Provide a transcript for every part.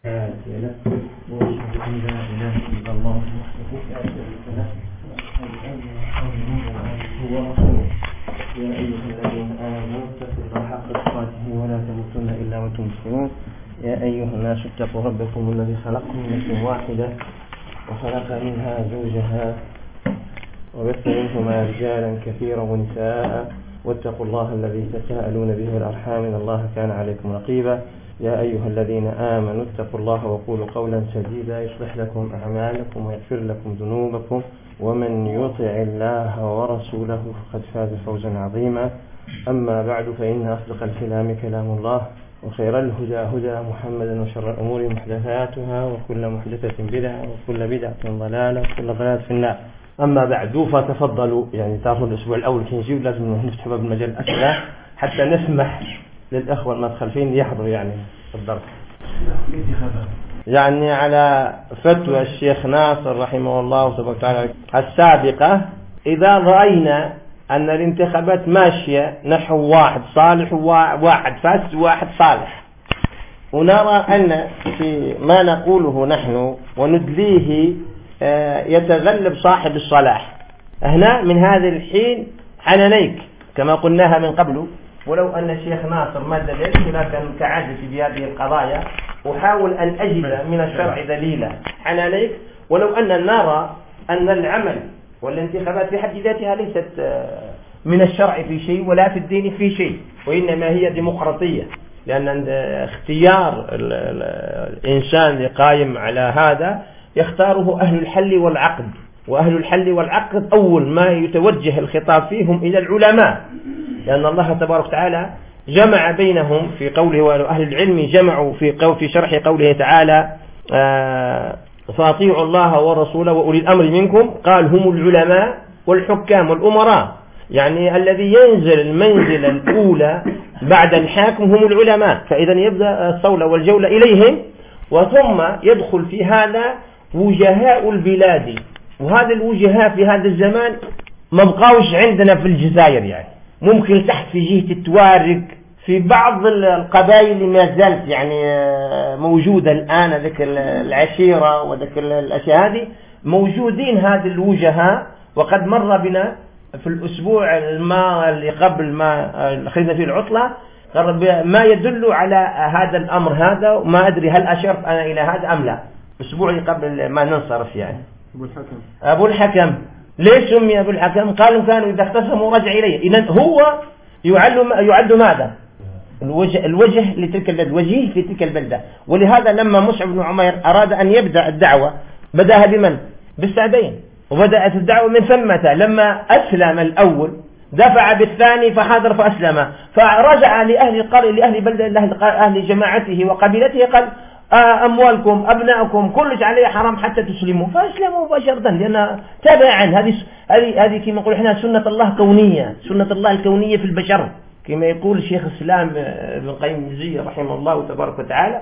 وأشهد أن لا إله إلا الله وحده لا شريك له وأشهد أن محمدا عبده ورسوله يا أيها الذين آمنوا اتقوا الله حق تقاته ولا تموتن إلا وأنتم مسلمون يا أيها الناس اتقوا ربكم الذي خلقكم من نفس واحدة وخلق منها زوجها وبث منهما رجالا كثيرا ونساء واتقوا الله الذي تساءلون به والأرحام إن الله كان عليكم رقيبا يا أيها الذين آمنوا اتقوا الله وقولوا قولا سديدا يصلح لكم أعمالكم ويغفر لكم ذنوبكم ومن يطع الله ورسوله فقد فاز فوزا عظيما أما بعد فإن أصدق الكلام كلام الله وخير الهدى هدى محمد وشر الأمور محدثاتها وكل محدثة بدعة وكل بدعة ضلالة وكل ضلالة في النار. أما بعد فتفضلوا، يعني تعرفوا الأسبوع الأول كنجيب لازم نفتح باب المجال الأسئلة حتى نسمح للأخوة المتخلفين يحضروا يعني الدرس. يعني على فتوى الشيخ ناصر رحمه الله تبارك وتعالى السابقة، إذا رأينا أن الانتخابات ماشية نحو واحد صالح وواحد فاسد وواحد صالح، ونرى أن في ما نقوله نحن وندليه يتغلب صاحب الصلاح، هنا من هذا الحين حنانيك كما قلناها من قبل. ولو أن الشيخ ناصر ما دلل، لكن كعادتي بهذه القضايا أحاول أن أجد من الشرع دليلا حنانيك. ولو أن نرى أن العمل والانتخابات في حد ذاتها ليست من الشرع في شيء ولا في الدين في شيء، وإنما هي ديمقراطية، لأن اختيار الإنسان اللي قائم على هذا يختاره أهل الحل والعقد، وأهل الحل والعقد أول ما يتوجه الخطاب فيهم إلى العلماء، لأن الله تبارك وتعالى جمع بينهم في قوله، وأهل العلم جمعوا في شرح قوله تعالى فاطيعوا الله ورسوله وأولي الأمر منكم، قال هم العلماء والحكام والأمراء، يعني الذي ينزل المنزلة الأولى بعد الحاكم هم العلماء، فإذا يبدأ الصولة والجولة إليهم، وثم يدخل في هذا وجهاء البلاد، وهذا الوجهاء في هذا الزمان ما بقاوش عندنا في الجزائر، يعني ممكن تحت في جهة التوارق في بعض القبائل اللي ما زالت يعني موجودة الآن، ذيك العشيرة وذيك الأشياء هذه موجودين هذه الوجهاء. وقد مر بنا في الأسبوع اللي قبل ما خذنا فيه العطلة ما يدل على هذا الأمر هذا، وما أدري هل أشرت أنا إلى هذا أم لا. الأسبوع اللي قبل ما ننصرف يعني أبو الحكم ليش سمي أبو الحكم؟ قالوا كانوا إذا اختصموا رجع إليه. إذن هو يعد ماذا؟ الوجه لتلك البلدة، وجيه في تلك البلدة. ولهذا لما مصعب بن عمير أراد أن يبدأ الدعوة بدأها بمن؟ بالسعدين، وبدأت الدعوة من ثمة. لما أسلم الأول دفع بالثاني فحاضر فأسلم، فرجع لأهل القرية لأهل بلدة أهل جماعته وقبيلته قال أموالكم أبنائكم كلش عليه حرام حتى تسلموا، فأسلموا مباشرة، لأن تابعا هذه كما نقول احنا سنة الله كونية، سنة الله الكونية في البشر، كما يقول الشيخ الإسلام ابن القيم الجوزية رحمه الله تبارك وتعالى،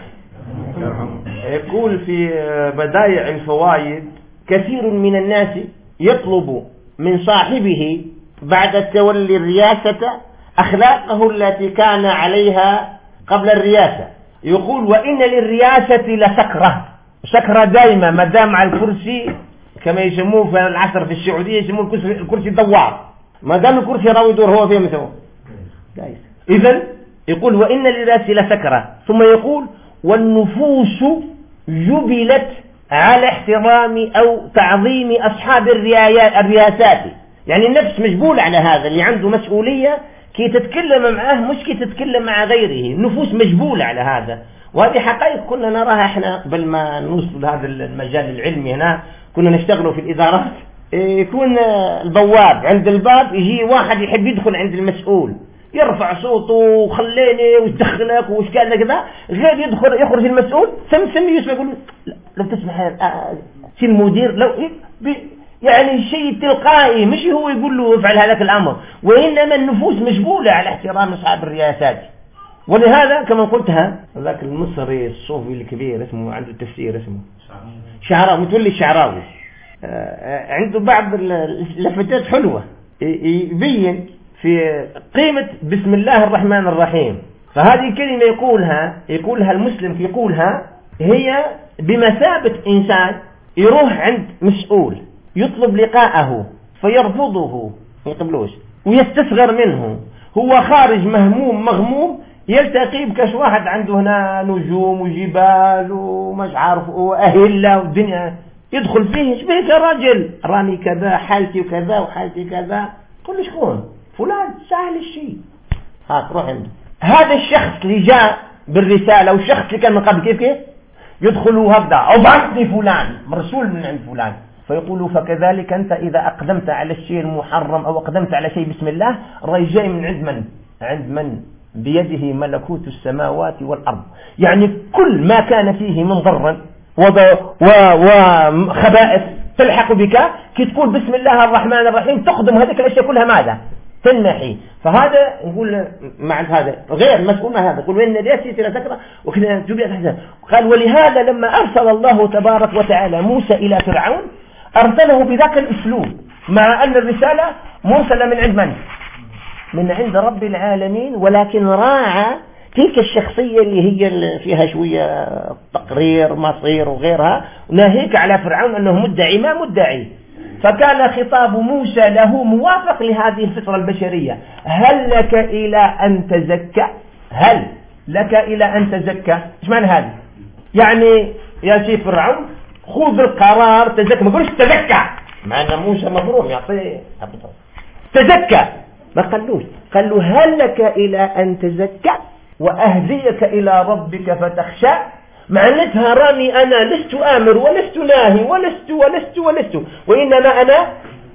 يقول في بدائع الفوائد كثير من الناس يطلب من صاحبه بعد تولي الرياسة أخلاقه التي كان عليها قبل الرياسة. يقول وإن للرياسة لسكرة، سكرة دائما ما دام على الكرسي، كما يسموه في العصر في السعودية يسموه الكرسي دوار، ما دام الكرسي راوي يدور هو فيه مثله. إذن يقول وإن للرياسة لسكرة، ثم يقول والنفوس جبلت على احترام أو تعظيم أصحاب الرياسات، يعني النفس مجبولة على هذا، اللي عنده مسؤولية كي تتكلم معه مش كي تتكلم مع غيره، النفوس مجبولة على هذا. وهذه حقائق كنا نراها احنا قبل ما نوصل هذا المجال العلمي. هنا كنا نشتغلوا في الإدارات، يكون البواب عند الباب يجي واحد يحب يدخل عند المسؤول يرفع صوته وخليني ويدخلك وش كان كذا، غير يدخل يخرج المسؤول سم يسمع يقول لو تسمح سي المدير لو يعني شيء تلقائي، مش هو يقول له افعل هذاك الأمر، وإنما النفوس مجبولة على احترام أصحاب الرياسات. ولهذا كما قلتها ذاك المصري الصوفي الكبير اسمه عنده تفسير اسمه شعراوي، متولي الشعراوي، عنده بعض اللفتات حلوة يبين في قيمة بسم الله الرحمن الرحيم. فهذه كلمة يقولها المسلم يقولها هي بمثابة إنسان يروح عند مسؤول يطلب لقاءه فيرفضه ما يقبلوش ويستصغر منه، هو خارج مهموم مغموم يلتقي بكاش واحد عنده هنا نجوم وجبال ومش عارف وأهلة والدنيا، يدخل فيه شبيك يا راجل راني كذا حالتي وكذا وحالتي كذا، قل له شكون فلان سهل الشيء هاك روح عنده. هذا الشخص اللي جاء بالرسالة والشخص اللي كان من قبل كيف يدخلوا هكذا أبعثني فلان مرسول من عند فلان، فيقولوا فكذلك أنت إذا أقدمت على الشيء المحرم أو أقدمت على شيء بسم الله راي جاي من عند من بيده ملكوت السماوات والأرض، يعني كل ما كان فيه من ضر وخبائث تلحق بك كي تقول بسم الله الرحمن الرحيم تقدم هذه الأشياء كلها ماذا تنحي. فهذا نقول مع هذا غير مسؤول ما هذا يقول وإن ليس تذكر وكذا تبيع تحزن. قال ولهذا لما أرسل الله تبارك وتعالى موسى إلى فرعون أرسله بذاك الأسلوب، مع أن الرسالة مرسلة من عند من عند رب العالمين، ولكن راعى تلك الشخصية اللي هي فيها شوية تقرير مصير وغيرها، ناهيك على فرعون أنه مدعي ما مدعي. فكان خطاب موسى له موافق لهذه الفطرة البشرية. هل لك إلى أن تزكى؟ هل لك إلى أن تزكى؟ إيش معنى هذا؟ يعني يا سيد فرعون خذ القرار تزكى، ما قلش تزكى، مع أن موسى مبروم يعطيه تزكى، ما قالوش، قال له هل لك إلى أن تزكى وأهديك إلى ربك فتخشى. معناتها راني أنا لست آمر ولست ناهي ولست وإنما أنا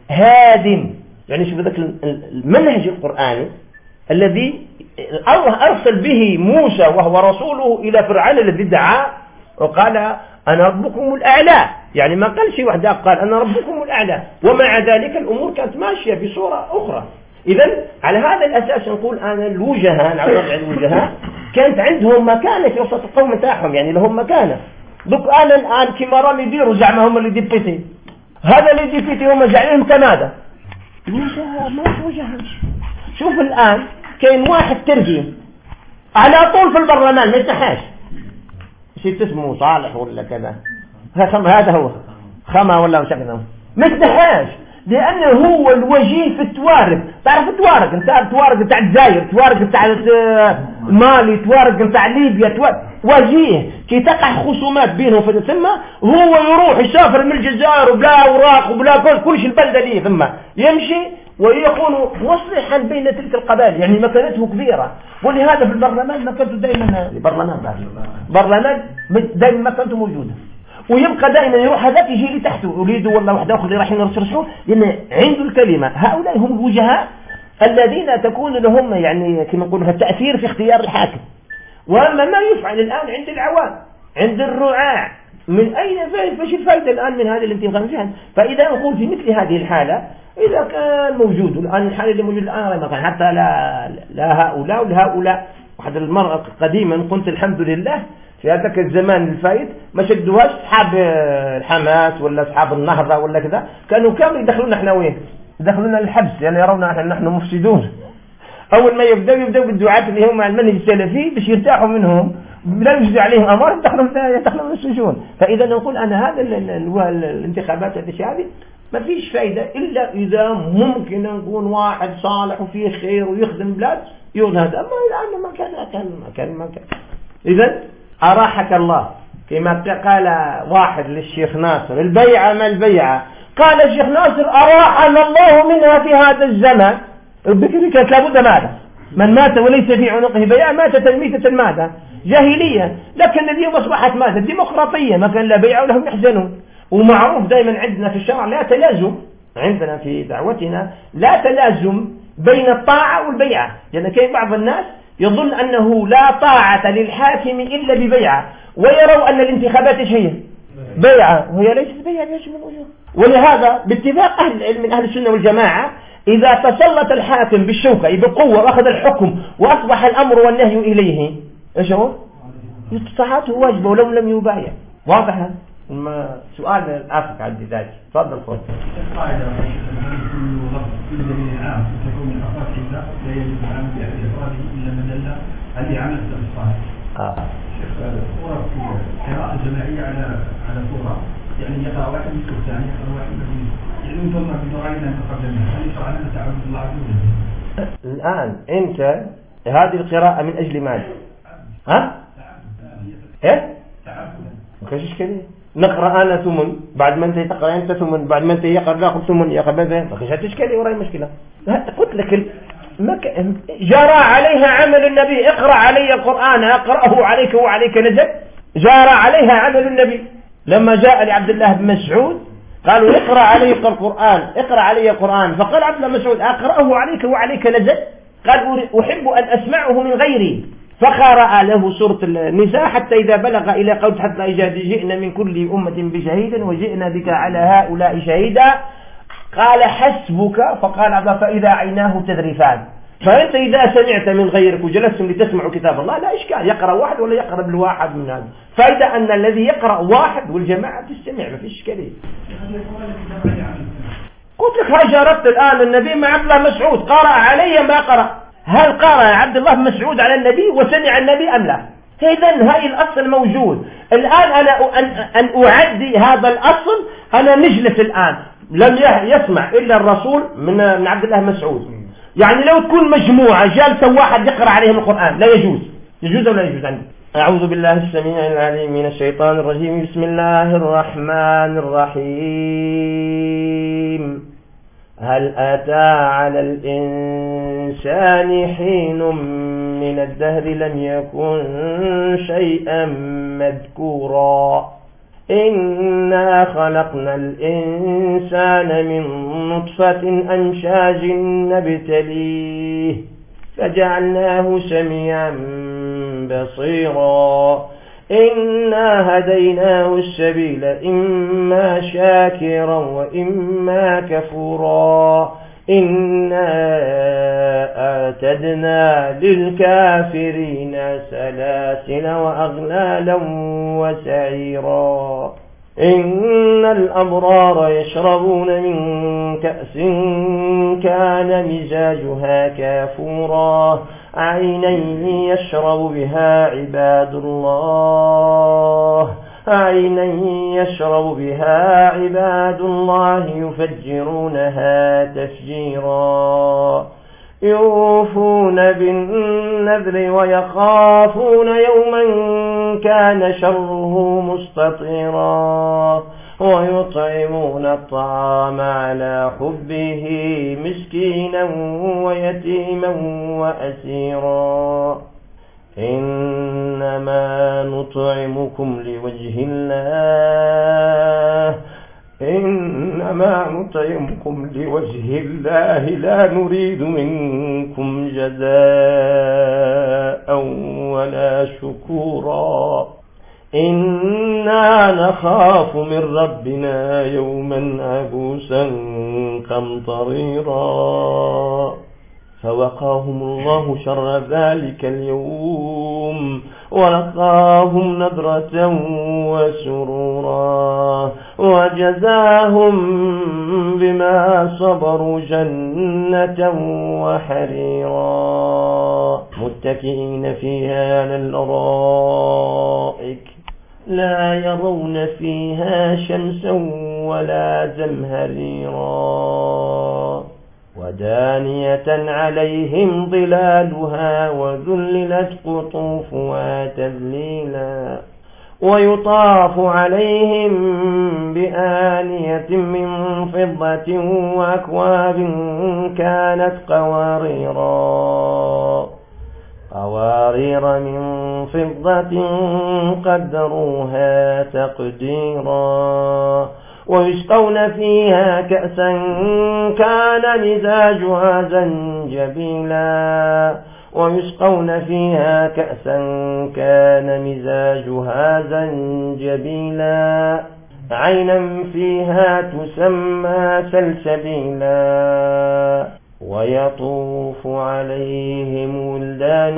هاد. يعني شوف ذاك المنهج القرآني الذي الله أرسل به موسى وهو رسوله إلى فرعون الذي دعا وقال أنا ربكم الأعلى، يعني ما قال شيء واحد قال أنا ربكم الأعلى، ومع ذلك الأمور كانت ماشية بصورة أخرى. إذن على هذا الأساس نقول أنا الوجهاء نعرض على الوجهاء كانت عندهم مكانة في وسط القوم تاعهم، يعني لهم مكانة. دوك أنا الآن كما رامي يديروا زعما هم اللي ديبيتي، هذا اللي ديبيتي هم جعلهم كماذا الوجهاء ما وجهاء. شوف الآن كاين واحد ترجم على طول في البرلمان ما يتنحاش، شيء اسمه صالح ولا كذا هذا هو خما ولا شكله ما يتنحاش، لأنه هو الوجيه في التوارق. تعرف التوارق انت التوارق بتاع الجزائر، التوارق بتاع مالي، التوارق بتاع ليبيا، وجيه كي تقع خصومات بينهم في ثم هو يروح يسافر من الجزائر وبلا اوراق وبلا كلش البلده ليه ثم يمشي ويكون مصلحا بين تلك القبائل، يعني مكانته كبيره. ولهذا في البرلمان مكانته دائما برلمان دائما مكانته موجوده، ويبقى دائما يروح هذاك يجي لتحته يريد والله واحد اخر اللي راح يرشحوه، لان عنده الكلمه. هؤلاء هم الوجهاء الذين تكون لهم يعني كما نقولوا التاثير في اختيار الحاكم. واما ما يفعل الان عند العوام عند الرعاع من اين فايش الفائده الان من هذه الانتخابات؟ فاذا نقول في مثل هذه الحاله اذا كان موجود الان الحاله اللي موجوده الان ما كان حتى لا هؤلاء ولا هؤلاء. واحد المرة قديما قلت الحمد لله في هذاك الزمان الفايت ما شدوهاش اصحاب الحماس ولا اصحاب النهضه ولا كذا، كانوا كامل يدخلونا احنا وين يدخلونا الحبس، يعني يرونا نحن مفسدون. اول ما يبداوا بالدعاة اللي هم المنهج السلفي باش يرتاحوا منهم لا يجد عليهم امر يدخلون السجون. فاذا نقول انا هذا الانتخابات هذه ما فيش فايده الا اذا ممكن نكون واحد صالح وفيه خير ويخدم البلاد يقول هذا، اما الان ما كان. اذا أراحك الله كما قال واحد للشيخ ناصر البيعة ما البيعة، قال الشيخ ناصر أراحنا الله منها في هذا الزمن. بكري كانت لابد ماذا؟ من مات وليس في عنقه بيعة مات تلميتة ماذا؟ جاهلية. لكن اليوم أصبحت ماذا؟ ديمقراطية، ما كان لا بيعة ولهم يحزنون. ومعروف دائما عندنا في الشرع لا تلازم، عندنا في دعوتنا لا تلازم بين الطاعة والبيعة، لأن يعني كاين بعض الناس يظن أنه لا طاعة للحاكم إلا ببيعة، ويروا أن الانتخابات ايش هي؟ بيعة، وهي ليست بيعة بوجه من الوجوه. ولهذا باتفاق أهل العلم من أهل السنة والجماعة إذا تسلط الحاكم بالشوكة بقوة وأخذ الحكم وأصبح الأمر والنهي إليه ايش هو؟ طاعته واجبة ولو لم يبايع. واضح هذا؟ سؤال الآخر عندي ذلك. تفضل خذ. القاعدة كل دليل عام تكون الأفراد حساب لا يجب العمل بأفراده إلا من دل على عمل الصالح. شيخ صورة في قراءة يقرأ واحد مثل الثاني يقرأ واحد مثل يعني انظرنا بدورين أن تقدمنا هل يشرع لنا تعبد الله عز وجل؟ الآن أنت هذه القراءة من أجل ماذا؟ ها؟ إيه؟ ما كانش إشكالية نقرأ أنا ثمن بعد ما أنت تقرأ أنت ثمن بعد ما أنت يقرأ ناخذ ثمن يقرأ ما كانش إشكالية وراي مشكلة. قلت لك جرى عليها عمل النبي اقرأ علي القرآن أقرأه عليك وعليك نجد. جرى عليها عمل النبي لما جاء لعبد الله بن مسعود قالوا اقرأ عليك القرآن اقرأ علي القرآن فقال عبد الله بن مسعود أقرأه عليك وعليك نجد. قال أحب أن أسمعه من غيري فقرأ له سورة النساء حتى إذا بلغ إلى قول حتى إذا جئنا من كل أمة بشهيد وجئنا بك على هؤلاء شهيدا قال حسبك فقال عبد الله فإذا عيناه تذرفان. فأنت إذا سمعت من غيرك وجلستم لتسمعوا كتاب الله لا إشكال يقرأ واحد ولا يقرأ بالواحد من هذا فإذا أن الذي يقرأ واحد والجماعة تستمع ما فيش إشكالية. قلت لك هاي جربت الآن النبي مع عبد الله مسعود قرأ علي ما قرأ. هل قرأ عبد الله بن مسعود على النبي وسمع النبي أم لا؟ إذن هاي الأصل موجود. الآن أنا أن أعدي هذا الأصل أنا نجلس الآن لم يسمع إلا الرسول من عبد الله مسعود. يعني لو تكون مجموعة جالسة واحد يقرأ عليهم القرآن لا يجوز. يجوز ولا يجوز عندي؟ أعوذ بالله السميع العليم من الشيطان الرجيم. بسم الله الرحمن الرحيم. هل أتى على الإنسان حين من الدهر لم يكن شيئا مذكورا إنا خلقنا الإنسان من نطفة أمشاج نبتليه فجعلناه سميعا بصيرا إنا هديناه السبيل إما شاكرا وإما كفورا إنا أعتدنا للكافرين سلاسل وأغلالا وسعيرا إن الأبرار يشربون من كأس كان مزاجها كافورا عينا يشرب بها عباد الله يفجرونها تفجيرا يوفون بالنذر ويخافون يوما كان شره مستطيرا ويطعمون الطعام على حبه مسكينا ويتيما وأسيرا إنما نطعمكم لوجه الله لا نريد منكم جزاء ولا شكورا إنا نخاف من ربنا يوما عبوسا قمطريرا فوقاهم الله شر ذلك اليوم ولقاهم نضرة وسرورا وجزاهم بما صبروا جنة وحريرا متكئين فيها على الأرائك لا يرون فيها شمسا ولا زمهريرا ودانية عليهم ظلالها وذللت قطوفها تذليلا ويطاف عليهم بآنية من فضة وأكواب كانت قوارير من فضة قدروها تقديرا ويسقون فيها كأسا كان مزاجها زنجبيلا عينا فيها تسمى سلسبيلا ويطوف عليهم ولدان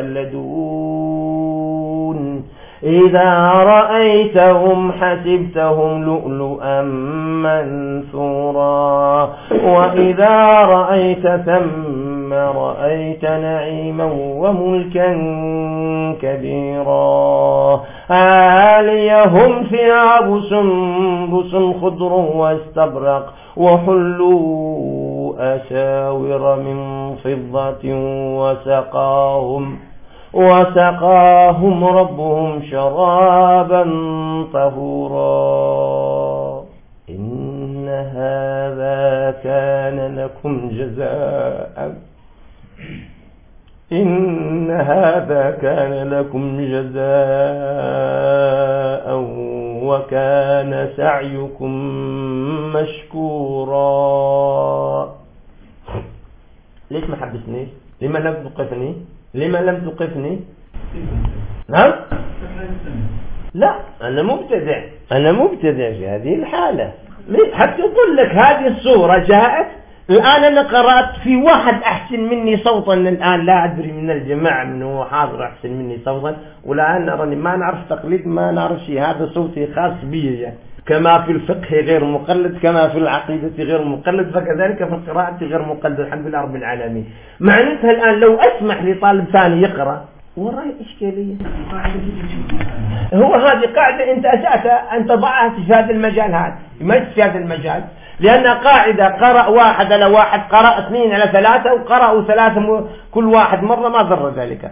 مخلدون إذا رأيتهم حسبتهم لؤلؤا منثورا وإذا رأيت ثم ثم رأيت نعيما وملكا كبيرا عاليهم ثياب سندس خضر واستبرق وحلوا أساور من فضة وسقاهم ربهم شرابا طهورا إن هذا كان لكم جزاء وكان سعيكم مشكورا. ليش ما حبسني؟ لما لم توقفني؟ نعم؟ لا، أنا مبتدع في هذه الحالة. حتى أقول لك هذه الصورة جاءت الآن، أنا قرأت في واحد أحسن مني صوتا الآن، لا أدري من الجماعة منه حاضر أحسن مني صوتا، والآن أراني ما نعرف تقليد، ما نعرف شيء، هذا صوتي خاص بي يعني. كما في الفقه غير مقلد، كما في العقيدة غير مقلد، فكذلك في القراءة غير مقلد، الحمد لله رب العالمين. معناتها الآن لو أسمح لطالب ثاني يقرأ وراي إشكالية. هو هذه قاعدة أنت أسأت أن تضعها في هذا المجال، هذا ما في هذا المجال، لأن قاعدة قرأ واحد على واحد، قرأ 2 على 3، وقرأوا 3 كل واحد مرة، ما ضر ذلك.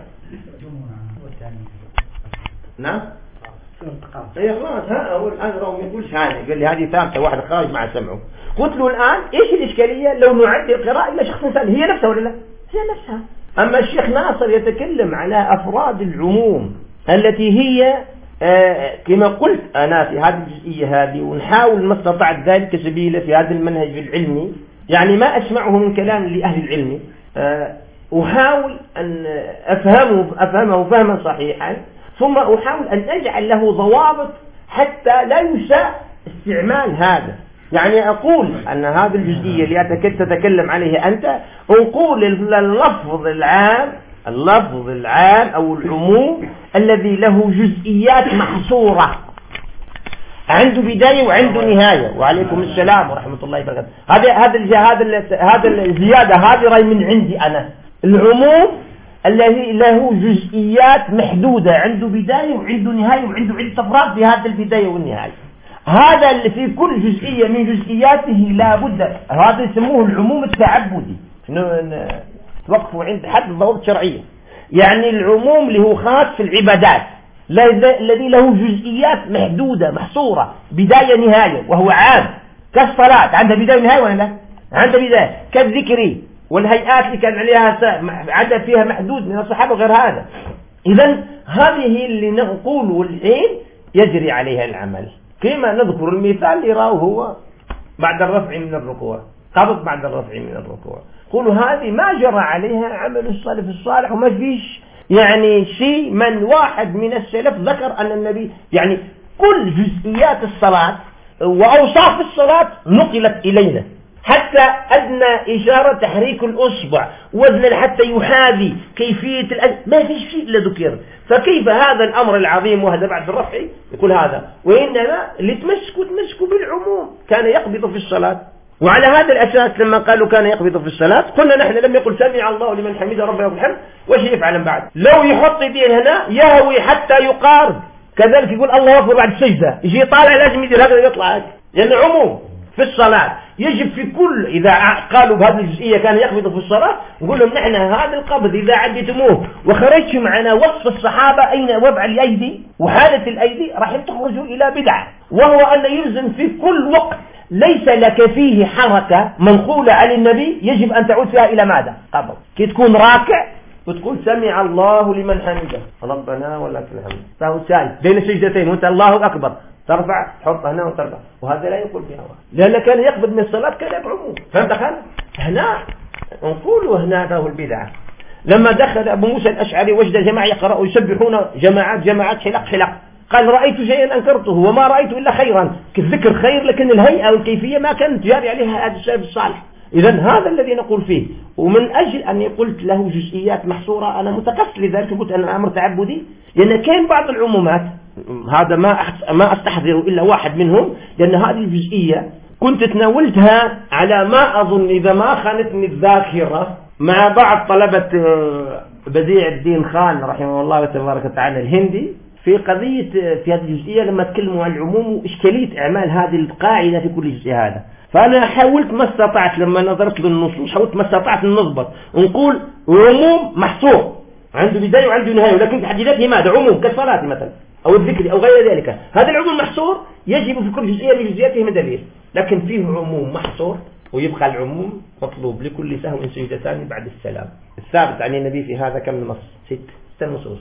نعم. اي خلاص، هو الآن ما يقولش هذا، قال لي هذه ثالثة، واحد خارج مع سمعه. قلت له الآن إيش الإشكالية لو نعد القراءة إلى شخص ثاني؟ هي نفسها ولا لا؟ هي نفسها. أما الشيخ ناصر يتكلم على أفراد العموم التي هي كما قلت أنا في هذه الجزئية هذه، ونحاول ما استطعت ذلك سبيلا في هذا المنهج العلمي، يعني ما أسمعه من كلام لأهل العلم، أحاول أن أفهمه فهما صحيحا، ثم أحاول أن أجعل له ضوابط حتى لا يساء استعمال هذا. يعني أقول أن هذه الجزئية اللي تتكلم عليها أنت، نقول اللفظ العام أو العموم الذي له جزئيات محصورة، عنده بداية وعنده نهاية. وعليكم السلام ورحمة الله وبركاته. هذا الزيادة هذه رأي من عندي أنا. العموم الذي له جزئيات محدودة، عنده بداية وعنده نهاية وعنده عدة أفراد في هذا البداية والنهاية. هذا اللي في كل جزئية من جزئياته لا بد، هذا يسموه العموم التعبدي، توقفوا عند حد ضوابط شرعية. يعني العموم اللي هو خاص في العبادات، الذي له جزئيات محدودة محصورة، بداية نهاية، وهو عام. كالصلاة عندها بداية ونهاية ولا لا؟ عندها بداية. كالذكر والهيئات اللي كان عليها عدد فيها محدود من الصحابة غير هذا. إذن هذه اللي نقوله الحين يجري عليها العمل، كما نذكر المثال اللي راه هو بعد الرفع من الركوع، قبض بعد الرفع من الركوع. قولوا هذه ما جرى عليها عمل السلف الصالح، وما فيش يعني شيء من واحد من السلف ذكر أن النبي يعني كل جزئيات الصلاة وأوصاف الصلاة نقلت إلينا، حتى أدنى إشارة تحريك الأصبع، وزن حتى يحاذي كيفية ما فيش شيء إلا ذكر. فكيف هذا الأمر العظيم وهذا بعد الرفع يقول هذا؟ وإنما اللي تمسكوا بالعموم، كان يقبض في الصلاة. وعلى هذا الأساس لما قالوا كان يقبض في الصلاة، قلنا نحن لم يقل سمع الله لمن حمده ربنا والحمد، وش يفعل بعد؟ لو يحط يديه هنا يهوي حتى يقارب، كذلك يقول الله أكبر بعد السجدة، يجي طالع لازم يدير هكذا يطلع هكذا، لأن عموم في الصلاة يجب في كل. إذا قالوا بهذه الجزئية كان يقبض في الصلاة، نقول لهم نحن هذا القبض إذا عدتموه وخرجت معنا وصف الصحابة أين وضع الأيدي وحالة الأيدي، راح تخرجوا إلى بدعة، وهو أن يلزم في كل وقت ليس لك فيه حركة منقولة عن النبي يجب أن تعود فيها إلى ماذا؟ قبض. كي تكون راكع وتقول سمع الله لمن حمده ربنا ولك الحمد، فهو ساجد بين السجدتين وانت الله أكبر، ترفع تحط هنا وترفع، وهذا لا يقول بها، لأن كان يقبض من الصلاة كان يقعمه. فهمت خالد؟ هنا نقول هنا له البدعة. لما دخل أبو موسى الأشعري وجد جماعة يقرأوا يسبحون جماعات حلق، قال رأيت شيئا أنكرته وما رأيت إلا خيرا. الذكر خير، لكن الهيئة والكيفية ما كانت جاري عليها هذا السلف الصالح. إذن هذا الذي نقول فيه، ومن أجل أني قلت له جزئيات محصورة أنا متكفل لذلك، قلت أن أمر تعبدي، لأن كان بعض العمومات هذا ما أستحضر إلا واحد منهم، لأن هذه الجزئية كنت تناولتها على ما أظن إذا ما خانتني الذاكرة مع بعض طلبة بديع الدين خان رحمه الله تبارك وتعالى الهندي في قضية في هذه الجزئية لما تكلموا عن العموم وإشكالية إعمال هذه القاعدة في كل جزء هذا. فأنا حاولت ما استطعت لما نظرت للنصوص حاولت ما استطعت نضبط نقول عموم محصور عنده بداية وعنده نهاية، ولكن تحديداته ماذا؟ عموم كالصلاة مثلا أو الذكر أو غير ذلك. هذا العموم محصور يجب في كل جزئية من جزئياته من دليل، لكن فيه عموم محصور ويبقى العموم مطلوب لكل سهو سجدتان بعد السلام. الثابت عن النبي في هذا كم نص؟ 6 نصوص.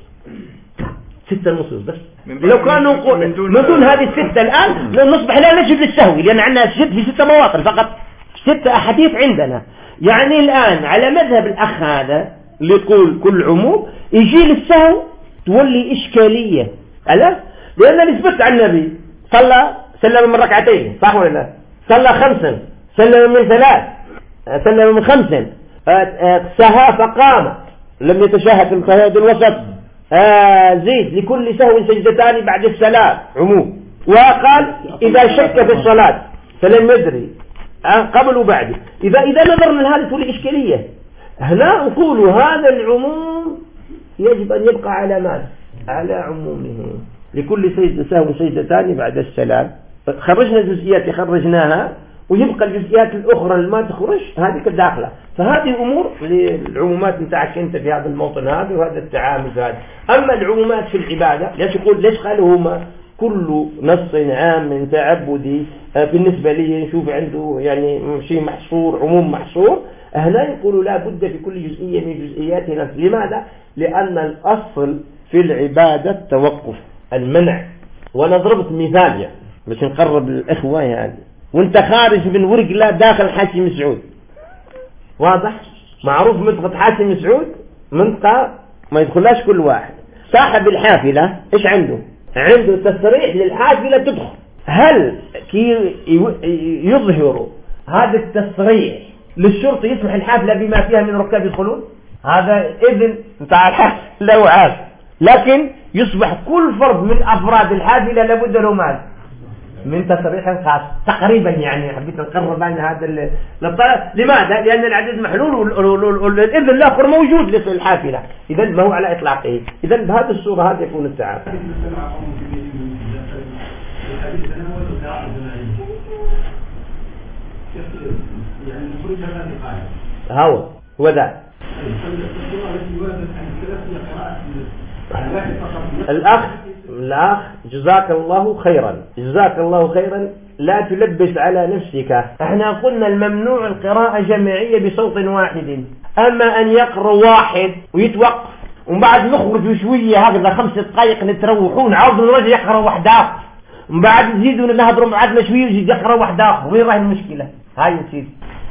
6 نصوص بس. لو كانوا من دون هذه الستة الآن نصبح لا نسجد للسهو، لأن عندنا في 6 مواطن فقط، 6 أحاديث عندنا. يعني الآن على مذهب الأخ هذا اللي يقول كل عموم يجي للسهو تولي إشكالية. ألا؟ لأن نثبت عن النبي صلى سلم من ركعتين صح ولا لا؟ صلى 5 سلم من 3 سلم من 5 سهى فقام لم يتشهد في التشهد الوسط زيد لكل سهو سجدتان بعد السلام عموم. وقال إذا شك في الصلاة فلم يدري قبل وبعد. إذا نظرنا لهذه تولي إشكالية. هنا نقول هذا العموم يجب أن يبقى على ماذا؟ على عمومه لكل سهو سجدتان بعد السلام. خرجنا جزئيات خرجناها ويبقى الجزئيات الأخرى اللي ما تخرج هذه كداخلة. فهذه أمور للعمومات نتاعك أنت في هذا الموطن هذا وهذا التعامل هذا. أما العمومات في العبادة ليش قالوا هما كل نص عام تعبدي بالنسبة لي نشوف عنده يعني شيء محصور عموم محصور. هنا يقولوا لا بد في كل جزئية من جزئياتنا. لماذا؟ لأن الأصل في العبادة التوقف المنع. وأنا ضربت مثال يعني باش نقرب الإخوة يعني وانت خارج من ورق لا داخل حاشم سعود واضح معروف منطقة حاشم سعود منطقة ما يدخلهاش كل واحد. صاحب الحافلة ايش عنده تصريح للحافلة تدخل. هل كي يظهر هذا التصريح للشرطة يسمح الحافلة بما فيها من ركاب يدخلون؟ هذا إذن بتاع الحافلة لا وعاز، لكن يصبح كل فرد من أفراد الحافلة لابد له مال من تصريح خاص تقريبا. يعني حبيت نقرب عن هذا لماذا؟ لأن العدد محلول والإذن الآخر موجود للحافلة. إذا ما هو على إطلاقه. إذا بهذه الصورة هذا يكون التعامل. هو ذا الأخ جزاك الله خيرا لا تلبس على نفسك. احنا قلنا الممنوع القراءة جماعية بصوت واحد. أما أن يقرأ واحد ويتوقف ومن بعد نخرج شوية هكذا 5 دقائق نتروحون عاوز الرجل يقرأ واحد آخر ومن بعد نزيدوا نهضروا بعدنا شوية ويجي يقرأ واحد آخر. وين راهي المشكلة؟ هاي نسيت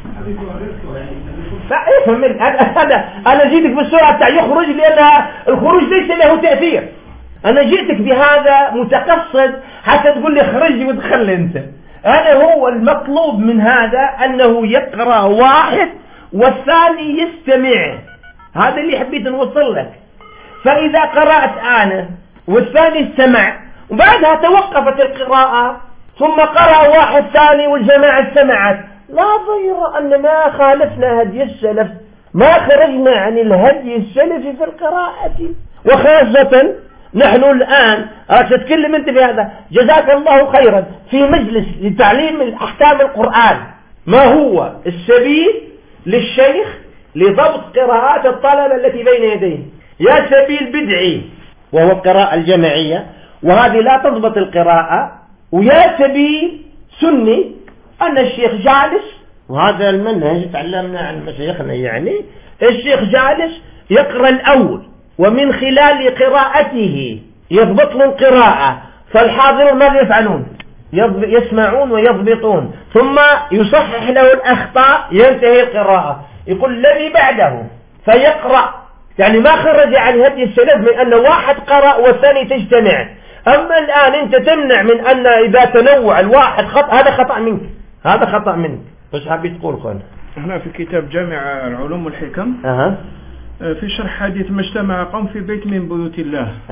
أنا جيتك بالسرعة تاع يخرج لأن الخروج ليس له تأثير. أنا جيتك بهذا متقصد حتى تقول لي خرج وتخلي أنت. أنا هو المطلوب من هذا أنه يقرأ واحد والثاني يستمع. هذا اللي حبيت نوصل لك. فإذا قرأت أنا والثاني استمع وبعدها توقفت القراءة ثم قرأ واحد ثاني والجماعة استمعت لا ضير أن ما خالفنا هدي السلف ما خرجنا عن الهدي السلفي في القراءة. وخاصة نحن الآن تتكلم أنت بهذا جزاك الله خيرا في مجلس لتعليم الأحكام القرآن. ما هو السبيل للشيخ لضبط قراءات الطلبة التي بين يديه؟ يا سبيل بدعي وهو القراءة الجماعية وهذه لا تضبط القراءة، ويا سبيل سني أن الشيخ جالس وهذا المنهج تعلمنا عن مشايخنا يعني الشيخ جالس يقرأ الأول ومن خلال قراءته يضبط له القراءة. فالحاضرون ماذا يفعلون؟ يسمعون ويضبطون ثم يصحح له الأخطاء ينتهي القراءة. يقول الذي بعده فيقرأ يعني ما خرج عن هدي السلف من أن واحد قرأ والثاني تجتمع. أما الآن أنت تمنع من أن إذا تنوع الواحد هذا خطأ منك. مش حابب تقول خان هنا في كتاب جامع العلوم والحكم في شرح حديث ما اجتمع قوم في بيت من بيوت الله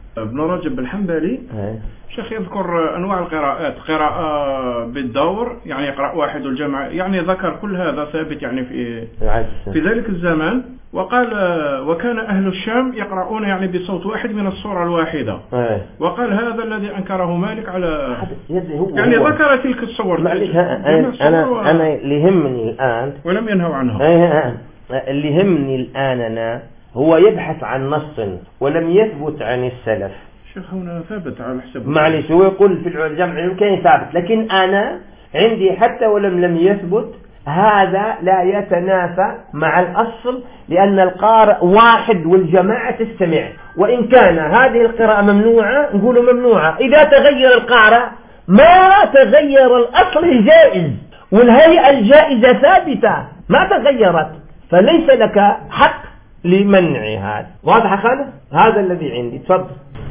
ابن رجب الحنبلي شيخ يذكر أنواع القراءات، قراءة بالدور يعني يقرأ واحد والجمع، يعني ذكر كل هذا ثابت يعني في ذلك الزمان. وقال وكان أهل الشام يقرؤون يعني بصوت واحد من الصورة الواحدة. وقال هذا الذي أنكره مالك على يعني ذكر تلك الصور. أنا اللي يهمني الآن ولم ينهوا عنها. اللي يهمني الآن أنا هو يبحث عن نص ولم يثبت عن السلف. شيخ هنا ثابت على حسب معلش، هو يقول في الجمع يمكن ثابت، لكن أنا عندي حتى ولم يثبت هذا لا يتنافى مع الأصل، لأن القارئ واحد والجماعة تستمع، وإن كان هذه القراءة ممنوعة نقول ممنوعة. إذا تغير القارئ ما تغير الأصل الجائز، والهيئة الجائزة ثابتة ما تغيرت، فليس لك حق لمنع هذا. واضح خالد؟ هذا الذي عندي. تفضل.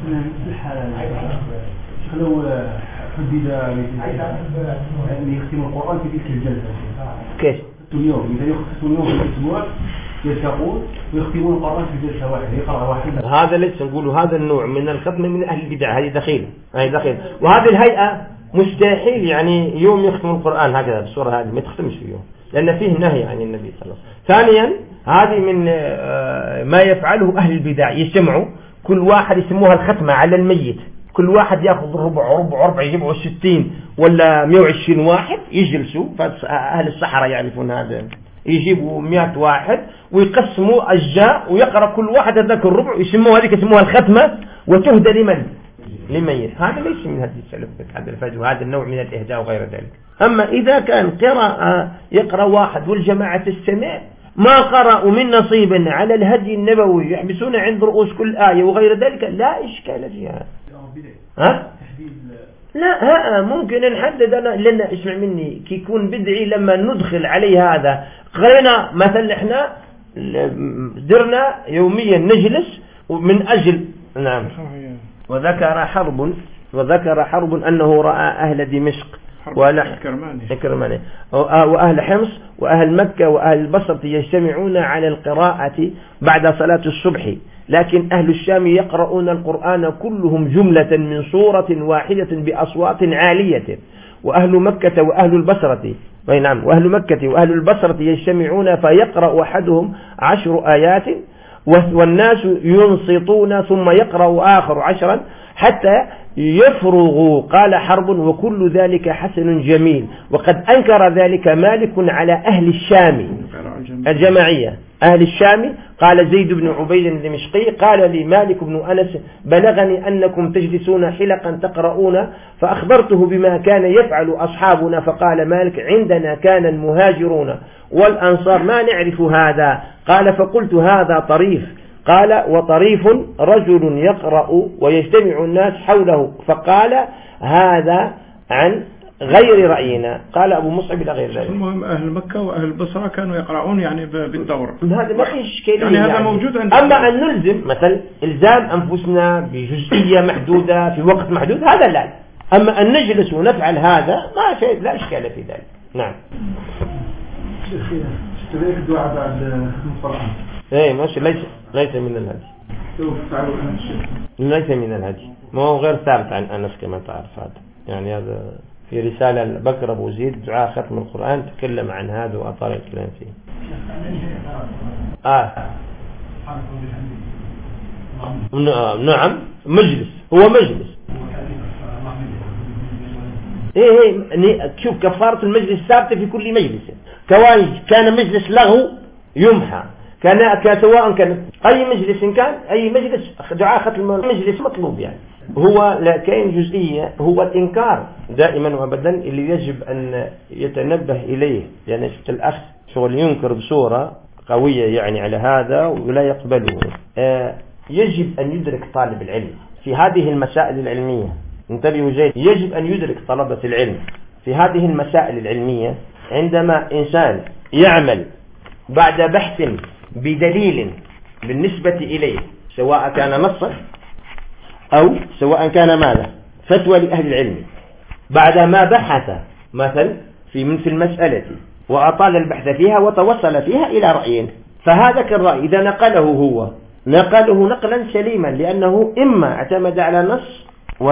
لو حدد اللي يختم القرآن في تلك الجلسة كيف؟ اليوم إذا يختم يوم في الأسبوع يلتقون ويختمون القرآن في جلسة واحدة، يقرأ واحد. هذا ليس نقول هذا النوع من الختم من أهل البدع، هذه دخيل. وهذه الهيئة مستحيل يعني يوم يختم القرآن هكذا بالصورة هذه، ما تختمش في يوم، لأن فيه نهي عن النبي صلى الله عليه وسلم. ثانيا هذه من ما يفعله أهل البدع، يجتمعوا كل واحد يسموها الختمة على الميت، كل واحد يأخذ ربع يجمعوا 60 ولا 120 واحد يجلسوا. فأهل الصحراء يعرفون هذا، يجيبوا 100 واحد ويقسموا أجزاء ويقرأ كل واحد ذاك الربع، يسموها هذيك يسموها الختمة، وتهدى لميت. هذا ليس من هذه السلف هذا الفجر، وهذا النوع من الإهداء وغير ذلك. أما إذا كان قراءة يقرأ واحد والجماعة تستمع، ما قرأوا من نصيب على الهدي النبوي يحبسون عند رؤوس كل آية وغير ذلك، لا إشكال فيها. لا ممكن نحدد أنا، لأن اسمع مني كي يكون بدعي لما ندخل عليه هذا. قرينا مثلا احنا درنا يوميا نجلس من أجل نعم. وذكر حرب أنه رأى أهل دمشق وأهل حمص وأهل مكة وأهل البصرة يجتمعون على القراءة بعد صلاة الصبح، لكن أهل الشام يقرؤون القرآن كلهم جملة من سورة واحدة بأصوات عالية، وأهل مكة وأهل البصرة يجتمعون فيقرأ أحدهم 10 آيات والناس ينصتون، ثم يقرأ آخر 10 حتى يفرغوا. قال حرب وكل ذلك حسن جميل. وقد أنكر ذلك مالك على أهل الشام الجماعية. أهل الشام قال زيد بن عبيد الدمشقي قال لي مالك بن أنس بلغني أنكم تجلسون حلقا تقرؤون، فأخبرته بما كان يفعل أصحابنا، فقال مالك عندنا كان المهاجرون والأنصار ما نعرف هذا. قال فقلت هذا طريف. قال وطريف رجل يقرأ ويجتمع الناس حوله، فقال هذا عن غير رأينا. قال أبو مصعب إلى غير ذلك. المهم أهل مكة وأهل البصرة كانوا يقرؤون يعني بالدور، هذا ما فيش إشكالية يعني هذا موجود أما أن نلزم مثلا إلزام أنفسنا بجزئية محدودة في وقت محدود هذا لا. أما أن نجلس ونفعل هذا ما شيء، لا إشكال في ذلك. نعم. كذلك الدعاء بعد ختم القرآن. إيه ماشي، ليس من الهدي. ليس من الهدي، ما هو غير ثابت عن أنس كما تعرف. هذا يعني هذا في رسالة بكر أبو زيد دعاء ختم القرآن تكلم عن هذا وأطال الكلام فيه. نعم مجلس، هو مجلس. شوف كفارة المجلس ثابتة في كل مجلس، كان مجلس لغو يمحى، كان سواء كان أي مجلس دعاء ختم المجلس مطلوب. يعني هو لا كاين جزئية، هو الإنكار دائما وأبدا اللي يجب أن يتنبه إليه، لأن يعني شفت الأخ شغل ينكر بصورة قوية يعني على هذا ولا يقبله. يجب أن يدرك طالب العلم في هذه المسائل العلمية، انتبهوا جيد، يجب أن يدرك طلبة العلم في هذه المسائل العلمية عندما إنسان يعمل بعد بحث بدليل بالنسبة إليه، سواء كان نصا أو سواء كان ماذا فتوى لأهل العلم، بعد ما بحث مثلا في المسألة وأطال البحث فيها وتوصل فيها إلى رأيين، فهذا كالرأي إذا نقله هو نقله نقلا سليما، لأنه إما اعتمد على نص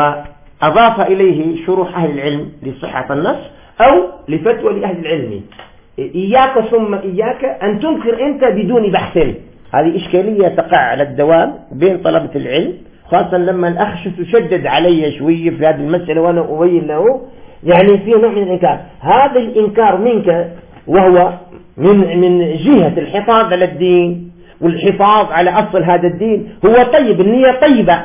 وأضاف إليه شروح أهل العلم لصحة النص، أو لفتوى لأهل العلم. إياك ثم إياك أن تنكر أنت بدون بحث. هذه إشكالية تقع على الدوام بين طلبة العلم، خاصة لما الأخ شدد علي شوية في هذه المسألة وأنا أبين له يعني فيه نوع من الإنكار. هذا الإنكار منك وهو من جهة الحفاظ على الدين والحفاظ على أصل هذا الدين. هو طيب، النية طيبة،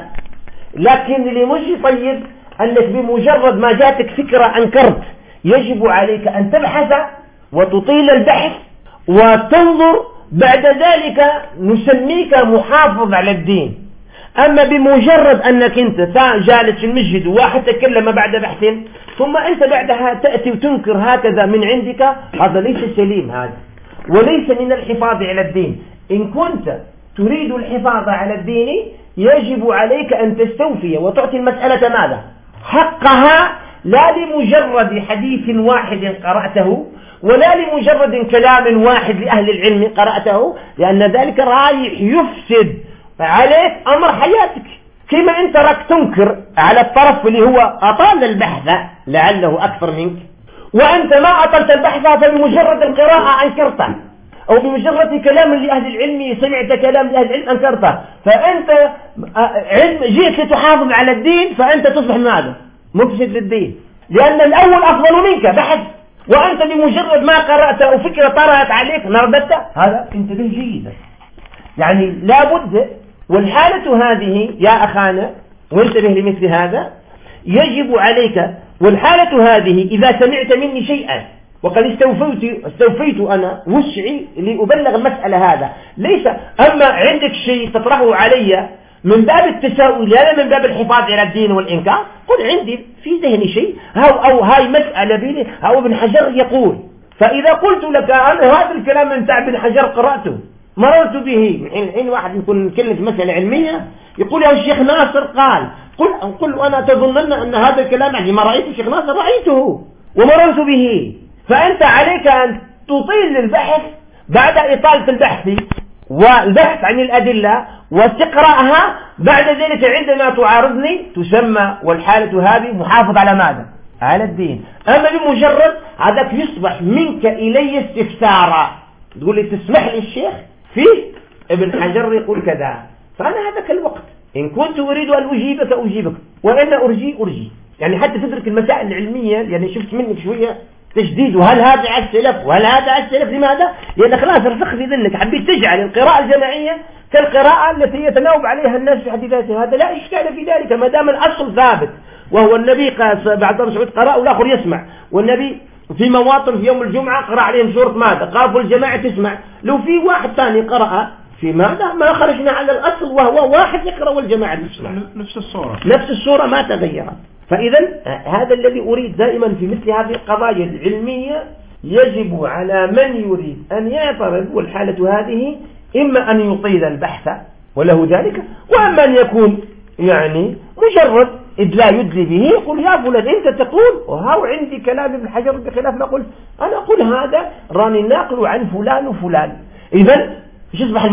لكن اللي مش طيب أنك بمجرد ما جاتك فكرة أنكرت. يجب عليك أن تبحث وتطيل البحث وتنظر، بعد ذلك نسميك محافظ على الدين. أما بمجرد أنك أنت جالس في المسجد وواحد تكلم بعد بحث ثم أنت بعدها تأتي وتنكر هكذا من عندك، هذا ليس سليم، هذا وليس من الحفاظ على الدين. إن كنت تريد الحفاظ على الدين يجب عليك أن تستوفي وتعطي المسألة ماذا؟ حقها، لا لمجرد حديث واحد قرأته ولا لمجرد كلام واحد لأهل العلم قرأته، لأن ذلك رايح يفسد عليك أمر حياتك. كما أنت راك تنكر على الطرف اللي هو أطال البحث لعله أكثر منك، وأنت ما أطلت البحث فبمجرد القراءة أنكرته، أو بمجرد كلام لأهل العلم سمعت كلام لأهل العلم أنكرته، فأنت جئت لتحافظ على الدين، فأنت تصبح ماذا؟ مفسد للدين، لأن الأول أفضل منك بحث، وأنت بمجرد ما قرأت أو فكرة طرأت عليك نردت. هذا انتبه جيدا، يعني لابد. والحالة هذه يا أخانا، وانتبه لمثل هذا، يجب عليك. والحالة هذه إذا سمعت مني شيئا وقد استوفيت أنا وسعي لأبلغ المسألة، هذا ليس أما عندك شيء تطرحه علي من باب التساؤل لا من باب الحفاظ على الدين والإنكار، قل عندي في ذهني شيء أو هاي مسألة بيني أو ابن حجر يقول. فإذا قلت لك أنا هذا الكلام من بتاع ابن حجر قرأته مررت به، حين واحد يكون نتكلم في مسألة علمية يقول يا الشيخ ناصر قال، قل وأنا تظنن أن هذا الكلام يعني ما رأيت الشيخ ناصر، رأيته ومررت به. فأنت عليك أن تطيل البحث بعد إطالة البحث والبحث عن الأدلة واستقراءها، بعد ذلك عندما تعارضني تسمى. والحالة هذه محافظ على ماذا؟ على الدين. أما بمجرد هذاك يصبح منك إلي استفسارا، تقول لي تسمح لي الشيخ فيه ابن حجر يقول كذا، فأنا هذاك الوقت إن كنت أريد أن أجيبك أجيبك، وإن أرجي. يعني حتى تدرك المسائل العلمية، يعني شفت منك شوية تجديد، وهل هذا على السلف وهل هذا على السلف. لماذا؟ لأن خلاص رسخ في ذهنك، حبيت تجعل القراءة الجماعية كالقراءة التي يتناوب عليها الناس في حد ذاته. هذا لا إشكال في ذلك ما دام الأصل ثابت، وهو النبي بعد ابن مسعود قرأ والآخر يسمع، والنبي في مواطن في يوم الجمعة قرأ عليهم سورة ماذا؟ قال الجماعة تسمع. لو في واحد ثاني قرأ في ماذا ما خرجنا على الأصل، وهو واحد يقرأ والجماعة تسمع، نفس الصورة ما تغيرت. فإذا هذا الذي أريد دائما في مثل هذه القضايا العلمية، يجب على من يريد أن يعترض والحالة هذه إما أن يطيل البحث وله ذلك، وأما أن يكون يعني مجرد لا يدلي به، يقول يا فلان أنت تقول وهو عندي كلام ابن حجر بخلاف ما قلت أنا، أقول هذا راني ناقل عن فلان وفلان. إذن تصبح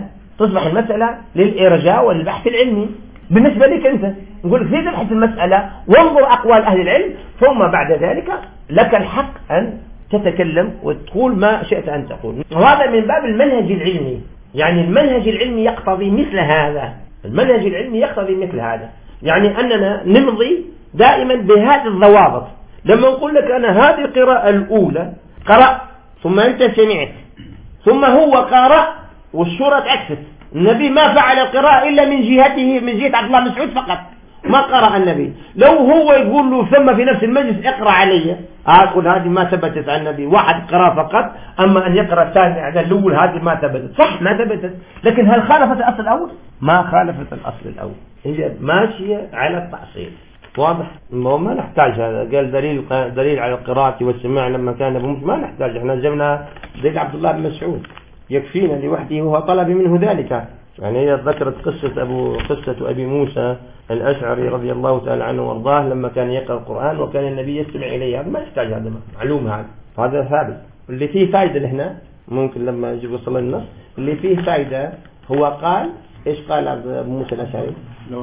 المسألة للإرجاء والبحث العلمي بالنسبة لك أنت. نقول لك تبحث المسألة وانظر أقوال أهل العلم، ثم بعد ذلك لك الحق أن تتكلم وتقول ما شئت أن تقول. وهذا من باب المنهج العلمي، يعني المنهج العلمي يقتضي مثل هذا. المنهج العلمي يقتضي مثل هذا، يعني أننا نمضي دائما بهذه الضوابط. لما نقول لك أنا هذه القراءة الأولى قرأ، ثم أنت سمعت، ثم هو قرأ والصورة عكست. النبي ما فعل القراءة إلا من جهة عبد الله بن مسعود فقط، ما قرأ النبي. لو هو يقول له ثم في نفس المجلس اقرأ علي، أقول هذه ما ثبتت عن النبي، واحد قرأ فقط. أما أن يقرأ الثاني على الأول هذه ما ثبتت، صح ما ثبتت، لكن هل خالفت الأصل الأول؟ ما خالفت الأصل الأول، هي ماشية على التأصيل. واضح؟ ما نحتاج هذا. قال دليل على القراءة والسماع لما كان ما نحتاج، احنا جبنا دليل عبد الله بن مسعود يكفينا لوحده، وهو طلب منه ذلك. يعني هي ذكرت قصة أبي موسى الأشعري رضي الله تعالى عنه وارضاه لما كان يقرأ القرآن وكان النبي يستمع إليه. هذا ما يحتاج، هذا معلوم، هذا ثابت. اللي فيه فائدة هنا ممكن لما يجب وصل النص اللي فيه فائدة، هو قال إيش قال أبو موسى الأشعري؟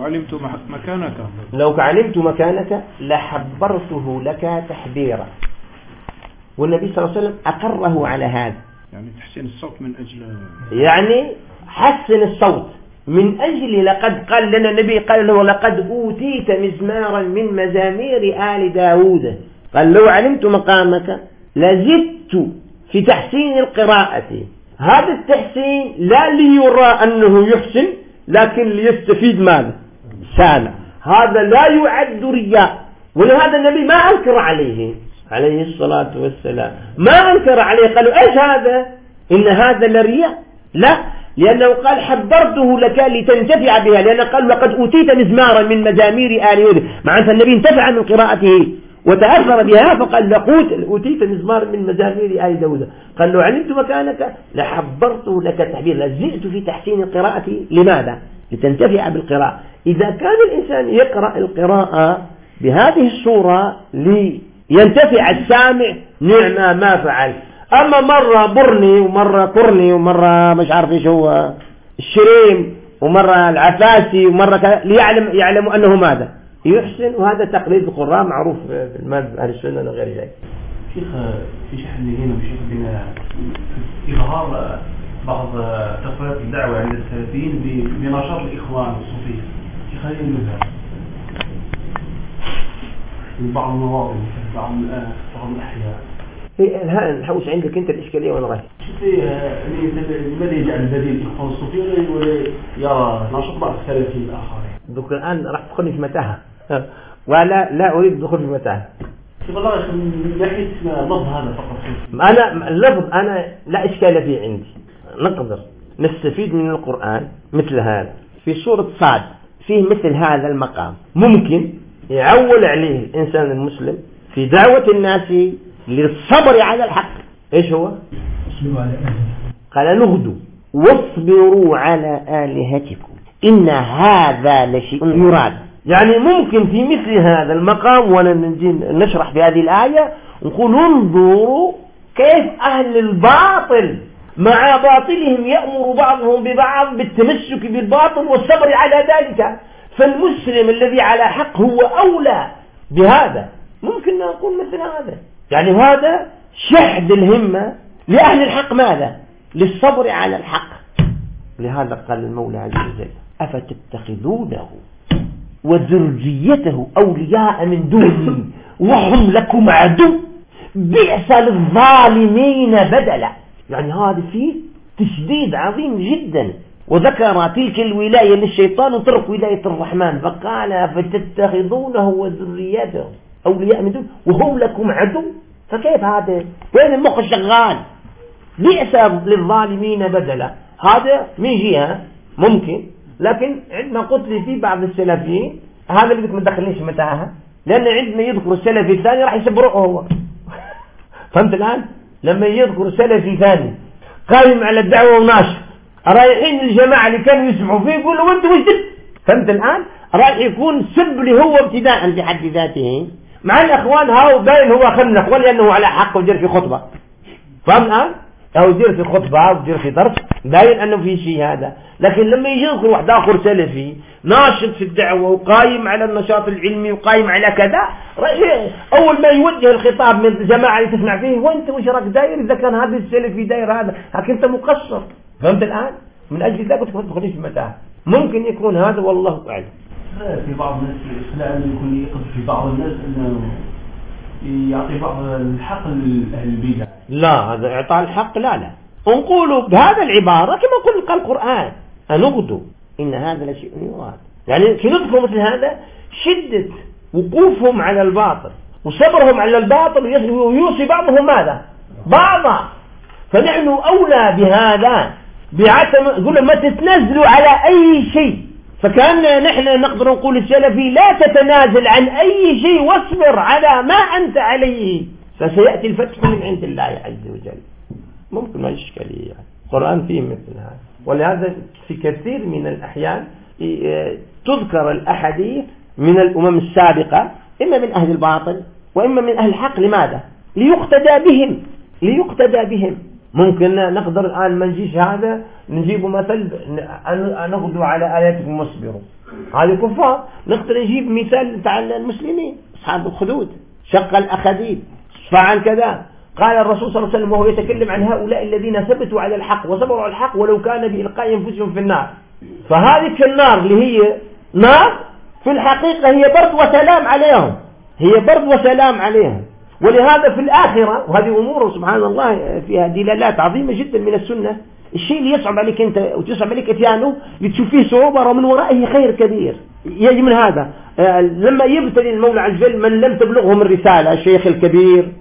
لو علمت مكانك لحبرته لك تحبيرا. والنبي صلى الله عليه وسلم أقره على هذا، يعني تحسين الصوت من أجل، يعني حسن الصوت من أجل، لقد قال لنا النبي قال له لقد أوتيت مزمارا من مزامير آل داود. قال لو علمت مقامك لزدت في تحسين القراءة. هذا التحسين لا ليرى أنه يحسن، لكن ليستفيد ماذا؟ سامع. هذا لا يعد رياء، ولهذا النبي ما أنكر عليه الصلاة والسلام، ما أنكر عليه. قالوا إيش هذا؟ إن هذا لرياء؟ لا، لأنه قال حبرته لك لتنتفع بها، لأنه قال لقد أوتيت مزمارا من مزامير آل داود، مع أن النبي انتفع من قراءته وتأثر بها، فقال أوتيت مزمارا من مزامير آل داود. قال لو علمت مكانك لحبرته لك تحبير، لزئت في تحسين القراءة. لماذا؟ لتنتفع بالقراءة. إذا كان الإنسان يقرأ القراءة بهذه الصورة لينتفع السامع، نعم ما فعل. أما مرة برني ومرة كرني ومرة مش عارف إيش هو الشريم ومرة العفاسي ومرة يعلم أنه ماذا يحسن، وهذا تقليد القراء معروف في المذهب أهل السنة وغير ذلك. شيخ في شحن هنا وشيخ بنا إظهار بعض تقريرات الدعوة عند السلفيين بنشاط الإخوان والصوفية. شيخ هذه المذهب في بعض المواضع في بعض الأحياء الآن نحوش عندك أنت الإشكالية وأنا رايح. لماذا يجعل البديل الإخوان الصوفية ولا يرى نشاط بعض السلفيين الآخرين؟ دوك الآن راح تدخلني في متاهة لا أريد الدخول في متاهة. والله من ناحية اللفظ هذا فقط. أنا اللفظ أنا لا إشكال فيه عندي، نقدر نستفيد من القرآن مثل هذا. في سورة صاد فيه مثل هذا المقام، ممكن يعول عليه الإنسان المسلم في دعوة الناس للصبر على الحق. إيش هو؟ قال نغدوا واصبروا على آلهتكم إن هذا لشيء يراد. يعني ممكن في مثل هذا المقام ونشرح في هذه الآية نقول انظروا كيف أهل الباطل مع باطلهم يأمر بعضهم ببعض بالتمسك بالباطل والصبر على ذلك. فالمسلم الذي على حق هو أولى بهذا. ممكن نقول مثل هذا، يعني هذا شحذ الهمة لأهل الحق ماذا؟ للصبر على الحق. لهذا قال المولى عز وجل أفتتخذونه وذريته أولياء من دوني وهم لكم عدو بئس للظالمين بدلا. يعني هذا فيه تشديد عظيم جدا. وذكر تلك الولاية للشيطان وترك ولاية الرحمن، فقال فتتخذونه وذريته أولياء من دون وهم لكم عدو. فكيف هذا؟ وين المخ الشغال؟ بئس للظالمين بدلا. هذا من جهة ممكن، لكن عندما قلت لي في بعض السلفيين هذا اللي ما دخلنيش متاهة، لأن عندما يذكر السلفي الثاني راح يسبروه هو. فهمت الآن؟ لما يذكر سلفي ثاني قائم على الدعوة وناشر، رايحين الجماعة اللي كانوا يسمعوا فيه يقولوا وانت وش دل؟ فهمت الآن؟ راح يكون سب لي هو ابتداء في حد ذاته. مع الأخوان هاو باين هو أخذ الأخوان لأنه على حق وجر في خطبة. فهم الآن؟ أو يجير في خطبة ويجير في درس باين أنه في شيء هذا. لكن لما يذكر واحد آخر سلفي ناشط في الدعوة وقايم على النشاط العلمي وقايم على كذا، أول ما يوجه الخطاب من الجماعة اللي تسمع فيه وانت وش راك داير؟ إذا كان هذا السلفي داير هذا لكن أنت مقصر. فهمت الآن؟ من أجل ذلك تدخلين في متاهة. ممكن يكون هذا والله أعلم. في بعض الناس الإسلام يكون يقصد في بعض الناس أنه يعطي بعض الحق لأهل البدع. لا، هذا إعطاء الحق لا نقولوا بهذا العبارة كما قال القرآن أنغدو إن هذا لشيء يراد. يعني في نطقهم مثل هذا شدة وقوفهم على الباطل وصبرهم على الباطل ويوصي بعضهم ماذا؟ بعضا. فنحن أولى بهذا يقول ما تتنازلوا على أي شيء. فكأننا نحن نقدر نقول السلفي لا تتنازل عن أي شيء واصبر على ما أنت عليه فسيأتي الفتح من عند الله عز وجل. ممكن ما يشكلي يعني. القرآن فيه مثل هذا. ولهذا في كثير من الأحيان تذكر الأحاديث من الأمم السابقة إما من أهل الباطل وإما من أهل الحق. لماذا؟ ليقتدى بهم ممكن نقدر الآن ما نجيش هذا نجيبه مثل نغدو على آياتكم واصبروا، هذه كفار. نقدر نجيب مثال تاع المسلمين أصحاب الخدود، شق الأخديد، فعل كذا. قال الرسول صلى الله عليه وسلم وهو يتكلم عن هؤلاء الذين ثبتوا على الحق وصبروا على الحق ولو كان بإلقاء أنفسهم في النار. فهذه النار اللي هي نار في الحقيقة هي برد وسلام عليهم، هي برد وسلام عليهم. ولهذا في الآخرة، وهذه أمور سبحان الله فيها دلالات عظيمة جدا من السنة، الشيء اللي يصعب عليك أنت وتصعب عليك إتيانه بتشوف فيه صعوبة ومن ورائه خير كبير يجي من هذا. لما يبتلي المولى عز وجل من لم تبلغهم الرسالة، الشيخ الكبير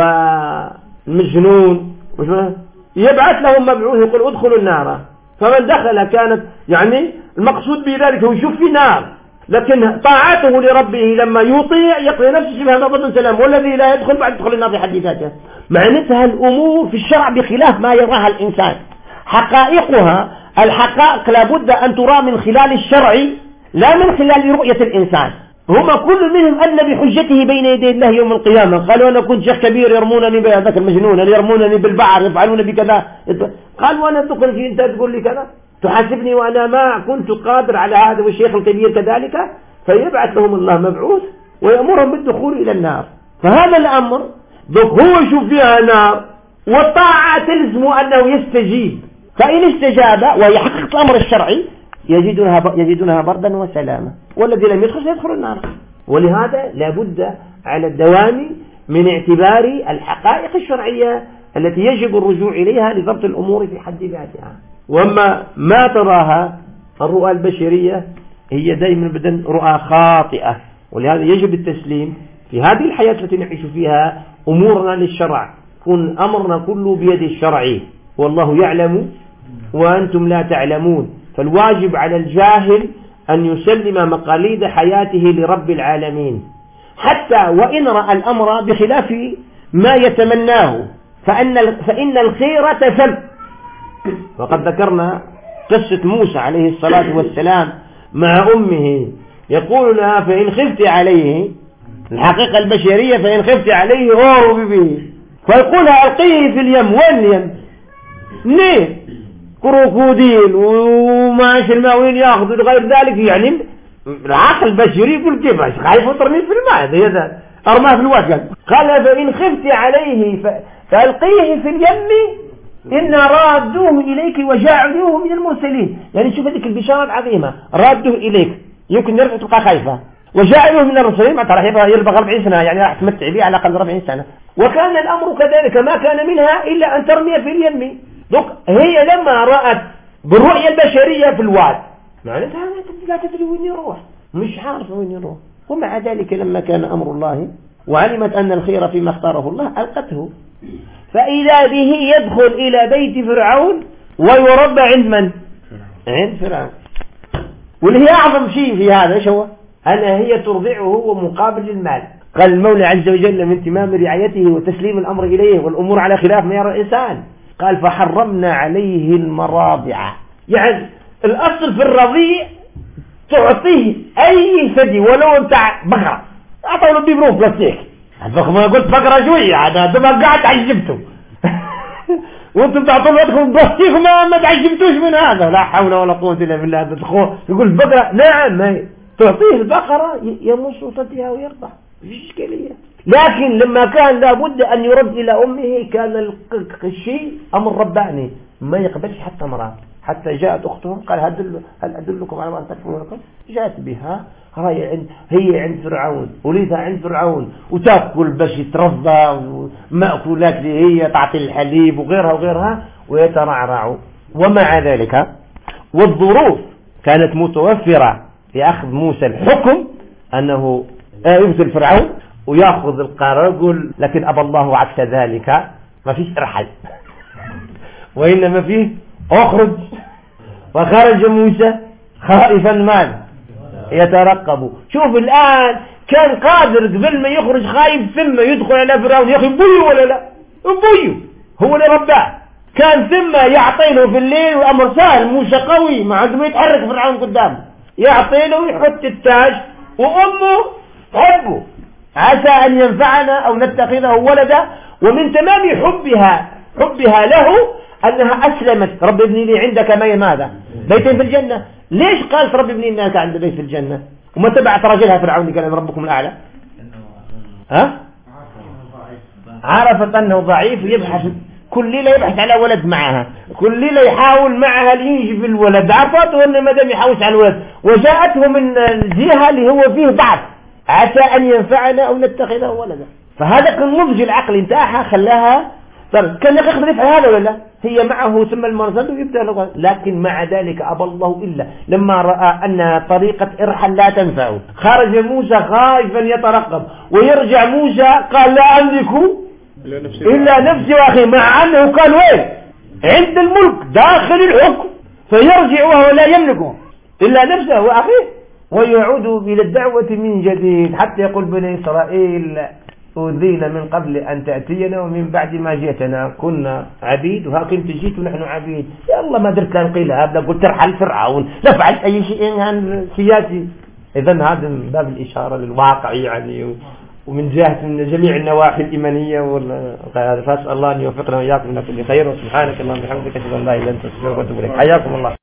والمجنون يبعث لهم مبعوث يقول ادخلوا النار، فمن دخل كانت يعني المقصود بذلك هو يشوف في نار، لكن طاعته لربه لما يطيع يقضي نفسه شبه نظر سلام، والذي لا يدخل بعد يدخل النار في حد ذاته. معناتها الأمور في الشرع بخلاف ما يراها الإنسان، حقائقها الحقائق لابد أن ترى من خلال الشرع لا من خلال رؤية الإنسان. هما كل منهم أن بحجته بين يدي الله يوم القيامة. قالوا أنا كنت شيخ كبير يرمونني بهذاك المجنون، يرمونني بالبعر، يفعلون بكذا. قال وأنا أدخل في أنت تقول لي كذا، تحاسبني وأنا ما كنت قادر على هذا والشيخ الكبير كذلك. فيبعث لهم الله مبعوث ويأمرهم بالدخول إلى النار. فهذا الأمر هو يشوف فيها نار، والطاعة تلزم أنه يستجيب، فإن استجاب ويحقق الأمر الشرعي يجدونها بردا وسلاما، والذي لم يدخل سيدخل النار. ولهذا لابد على الدوام من اعتبار الحقائق الشرعية التي يجب الرجوع إليها لضبط الأمور في حد ذاتها. وأما ما تراها الرؤى البشرية هي دائما بدن رؤى خاطئة، ولهذا يجب التسليم في هذه الحياة التي نعيش فيها أمورنا للشرع، كن أمرنا كله بيد الشرع، والله يعلم وأنتم لا تعلمون. فالواجب على الجاهل أن يسلم مقاليد حياته لرب العالمين، حتى وإن رأى الأمر بخلاف ما يتمناه، فإن الخيرة ثم. وقد ذكرنا قصة موسى عليه الصلاة والسلام مع أمه، يقول لها فإن خفت عليه، الحقيقة البشرية فإن خفت عليه أهربي به، فيقولها ألقيه في اليم. وين اليم؟ ليه؟ كروكوديل وماش الماوين ياخذ غير ذلك. يعني العقل البشري يقول كيف خايف يطرني في الماء هذا أرماه في الوجه. قال فإن خفت عليه فألقيه في اليم إن رادوه إليك وجاعلوه من المرسلين. يعني شوف هذيك البشارة العظيمة، رادوه إليك يمكن يرجع تبقى خايفة، وجاعلوه من المرسلين ما ترى يبقى 40 سنة، يعني راح تمتع به على الأقل 40 سنة. وكان الأمر كذلك، ما كان منها إلا أن ترمي في اليم. هي لما رأت بالرؤية البشرية في الواد معناتها لا تدري وين يروح، مش عارفة وين يروح. ومع ذلك لما كان أمر الله وعلمت أن الخير فيما اختاره الله ألقته، فإذا به يدخل إلى بيت فرعون ويربى عند من؟ عند فرعون. واللي هي أعظم شيء في هذا إيش هو؟ أنا هي ترضعه ومقابل المال. قال المولى عز وجل من تمام رعايته وتسليم الأمر إليه والأمور على خلاف ما يرى الإنسان، قال فحرمنا عليه المراضع. يعني الأصل في الرضيع تعطيه أي ثدي ولو بتاع بقرة، أعطوا له بيبروف بلاستيك. ما قلت بقرة شوية هذا قاعد عجبته وانتم تعطوا لكم بلاستيك ما تعجبتوش من هذا. لا حول ولا قوة إلا بالله. يقول البقرة نعم تعطيه البقرة يمص وتديها ويرضع، مفيش إشكالية. لكن لما كان لابد أن يرد إلى أمه كان الشيء أمر رباني، ما يقبلش حتى مرأة. حتى جاءت أختهم قال هل أدلكم على ما تكفرون؟ جاءت بها هي عند فرعون، وليدها عند فرعون، وتأكل باش يترضى، مأكولات اللي هي تعطي الحليب وغيرها ويترعرعوا. ومع ذلك والظروف كانت متوفرة لأخذ موسى الحكم أنه يقتل فرعون ويأخذ القرار، يقول لكن أبى الله عكس ذلك، ما فيش ارحل وإنما فيه اخرج. وخرج موسى خائفا ماذا يترقب. شوف الآن كان قادر قبل ما يخرج خايف ثم يدخل على فرعون، يا أخي بويه ولا لا بويه هو اللي رباه. كان ثم يعطيله في الليل والأمر سهل، موسى قوي ما عنده ما يتحرك فرعون قدامه، يعطيله ويحط التاج وأمه تحبه عسى أن ينفعنا أو نتخذه ولدا. ومن تمام حبها حبها له أنها أسلمت. رب ابني لي عندك ماذا؟ بيتين في الجنة. ليش قالت رب ابني لك عند بيت في الجنة وما تبعت رجلها فرعون قال ربكم الأعلى؟ ها؟ عرفت أنه ضعيف ويبحث كل ليلة يبحث على ولد معها، كل ليلة يحاول معها لينجب الولد. عرفته أنه ما دام يحاوش على الولد وجاءته من الجهة اللي هو فيه ضعف عسى أن ينفعنا أو نتخذه ولدا. فهذا كان نضج العقل انتاحها خلاها كان يقدر يفعل هذا ولا هي معه ثم المرسل ويبدأ له. لكن مع ذلك أبى الله إلا لما رأى أن طريقة إرحل لا تنفعه. خرج موسى خائفا يترقب ويرجع موسى قال لا أملك إلا نفسي وأخي، مع أنه كان وين عند الملك داخل الحكم، فيرجع وهو لا يملكه إلا نفسه وأخيه ويعود إلى الدعوة من جديد حتى يقول بني إسرائيل أوذينا من قبل أن تأتينا ومن بعد ما جئتنا كنا عبيد وها كنت جيت ونحن عبيد. يا الله ما درت لا نقيل هذا قلت ارحل فرعون لا فعلت أي شيء عن سياسي. إذن هذا من باب الإشارة للواقع يعني ومن جهة من جميع النواحي الإيمانية فأسأل الله أن يوفقنا وإياكم لكل خير. وسبحانك اللهم وبحمدك أشهد أن لا إله إلا أنت أستغفرك وأتوب إليك. حياكم الله.